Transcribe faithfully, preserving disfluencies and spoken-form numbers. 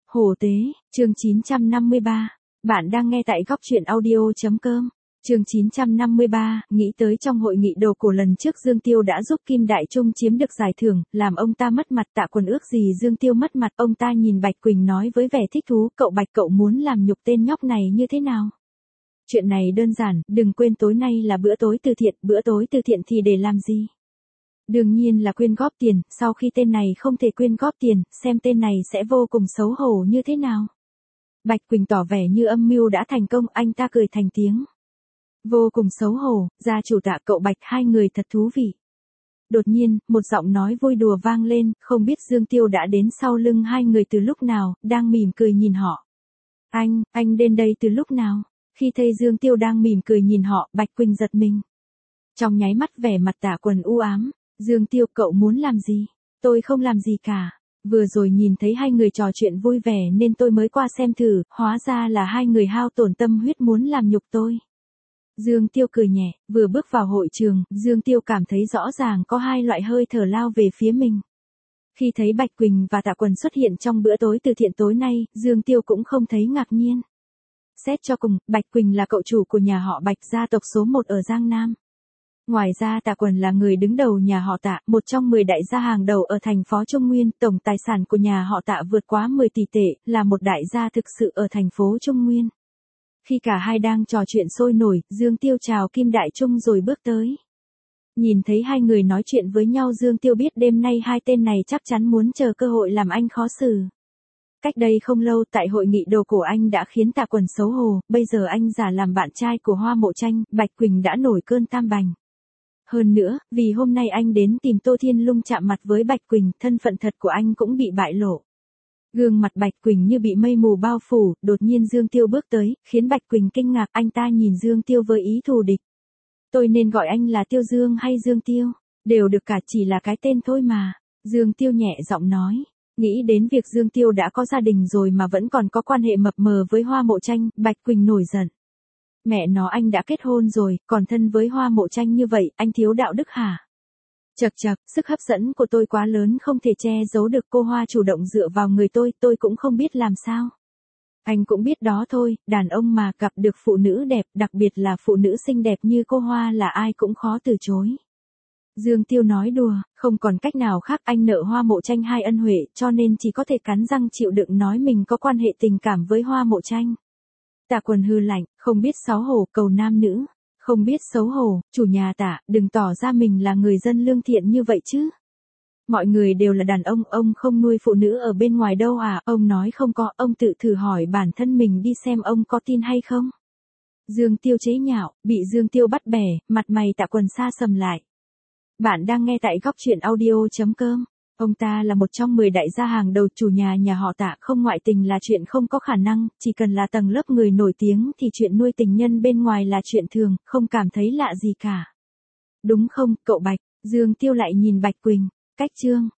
Hổ tế, chương chín trăm năm mươi ba. Bạn đang nghe tại góc truyện audio.com. Chương chín trăm năm mươi ba, nghĩ tới trong hội nghị đồ cổ lần trước Dương Tiêu đã giúp Kim Đại Trung chiếm được giải thưởng, làm ông ta mất mặt. Tạ Quần ước gì Dương Tiêu mất mặt, ông ta nhìn Bạch Quỳnh nói với vẻ thích thú, cậu Bạch, cậu muốn làm nhục tên nhóc này như thế nào? Chuyện này đơn giản, đừng quên tối nay là bữa tối từ thiện, bữa tối từ thiện thì để làm gì? Đương nhiên là quyên góp tiền, sau khi tên này không thể quyên góp tiền, xem tên này sẽ vô cùng xấu hổ như thế nào. Bạch Quỳnh tỏ vẻ như âm mưu đã thành công, anh ta cười thành tiếng. Vô cùng xấu hổ, gia chủ Tạ, cậu Bạch, hai người thật thú vị. Đột nhiên, một giọng nói vui đùa vang lên, không biết Dương Tiêu đã đến sau lưng hai người từ lúc nào, đang mỉm cười nhìn họ. Anh, anh đến đây từ lúc nào? Khi thấy Dương Tiêu đang mỉm cười nhìn họ, Bạch Quỳnh giật mình. Trong nháy mắt vẻ mặt Tạ Quần u ám. Dương Tiêu, cậu muốn làm gì? Tôi không làm gì cả. Vừa rồi nhìn thấy hai người trò chuyện vui vẻ nên tôi mới qua xem thử, hóa ra là hai người hao tổn tâm huyết muốn làm nhục tôi. Dương Tiêu cười nhẹ, vừa bước vào hội trường, Dương Tiêu cảm thấy rõ ràng có hai loại hơi thở lao về phía mình. Khi thấy Bạch Quỳnh và Tạ Quần xuất hiện trong bữa tối từ thiện tối nay, Dương Tiêu cũng không thấy ngạc nhiên. Xét cho cùng, Bạch Quỳnh là cậu chủ của nhà họ Bạch, gia tộc số một ở Giang Nam. Ngoài ra Tạ Quần là người đứng đầu nhà họ Tạ, một trong mười đại gia hàng đầu ở thành phố Trung Nguyên, tổng tài sản của nhà họ Tạ vượt quá mười tỷ tệ, là một đại gia thực sự ở thành phố Trung Nguyên. Khi cả hai đang trò chuyện sôi nổi, Dương Tiêu chào Kim Đại Trung rồi bước tới. Nhìn thấy hai người nói chuyện với nhau, Dương Tiêu biết đêm nay hai tên này chắc chắn muốn chờ cơ hội làm anh khó xử. Cách đây không lâu tại hội nghị đồ cổ anh đã khiến Tạ Quần xấu hổ, bây giờ anh giả làm bạn trai của Hoa Mộ Tranh, Bạch Quỳnh đã nổi cơn tam bành. Hơn nữa, vì hôm nay anh đến tìm Tô Thiên Lung chạm mặt với Bạch Quỳnh, thân phận thật của anh cũng bị bại lộ. Gương mặt Bạch Quỳnh như bị mây mù bao phủ, đột nhiên Dương Tiêu bước tới, khiến Bạch Quỳnh kinh ngạc, anh ta nhìn Dương Tiêu với ý thù địch. Tôi nên gọi anh là Tiêu Dương hay Dương Tiêu? Đều được cả, chỉ là cái tên thôi mà. Dương Tiêu nhẹ giọng nói. Nghĩ đến việc Dương Tiêu đã có gia đình rồi mà vẫn còn có quan hệ mập mờ với Hoa Mộ Tranh, Bạch Quỳnh nổi giận. Mẹ nó, anh đã kết hôn rồi, còn thân với Hoa Mộ Tranh như vậy, anh thiếu đạo đức hả? Chậc chậc, sức hấp dẫn của tôi quá lớn không thể che giấu được, cô Hoa chủ động dựa vào người tôi, tôi cũng không biết làm sao. Anh cũng biết đó thôi, đàn ông mà gặp được phụ nữ đẹp, đặc biệt là phụ nữ xinh đẹp như cô Hoa là ai cũng khó từ chối. Dương Tiêu nói đùa, không còn cách nào khác, anh nợ Hoa Mộ Tranh hai ân huệ, cho nên chỉ có thể cắn răng chịu đựng nói mình có quan hệ tình cảm với Hoa Mộ Tranh. Tạ Quần hư lạnh, không biết xấu hổ, cầu nam nữ, không biết xấu hổ, chủ nhà Tạ, đừng tỏ ra mình là người dân lương thiện như vậy chứ. Mọi người đều là đàn ông, ông không nuôi phụ nữ ở bên ngoài đâu à, ông nói không có, ông tự thử hỏi bản thân mình đi xem ông có tin hay không. Dương Tiêu chế nhạo, bị Dương Tiêu bắt bẻ, mặt mày Tạ Quần xa sầm lại. Bạn đang nghe tại góc truyện audio.com. Ông ta là một trong mười đại gia hàng đầu, chủ nhà nhà họ Tạ, không ngoại tình là chuyện không có khả năng, chỉ cần là tầng lớp người nổi tiếng thì chuyện nuôi tình nhân bên ngoài là chuyện thường, không cảm thấy lạ gì cả. Đúng không, cậu Bạch? Dương Tiêu lại nhìn Bạch Quỳnh. Cách chương.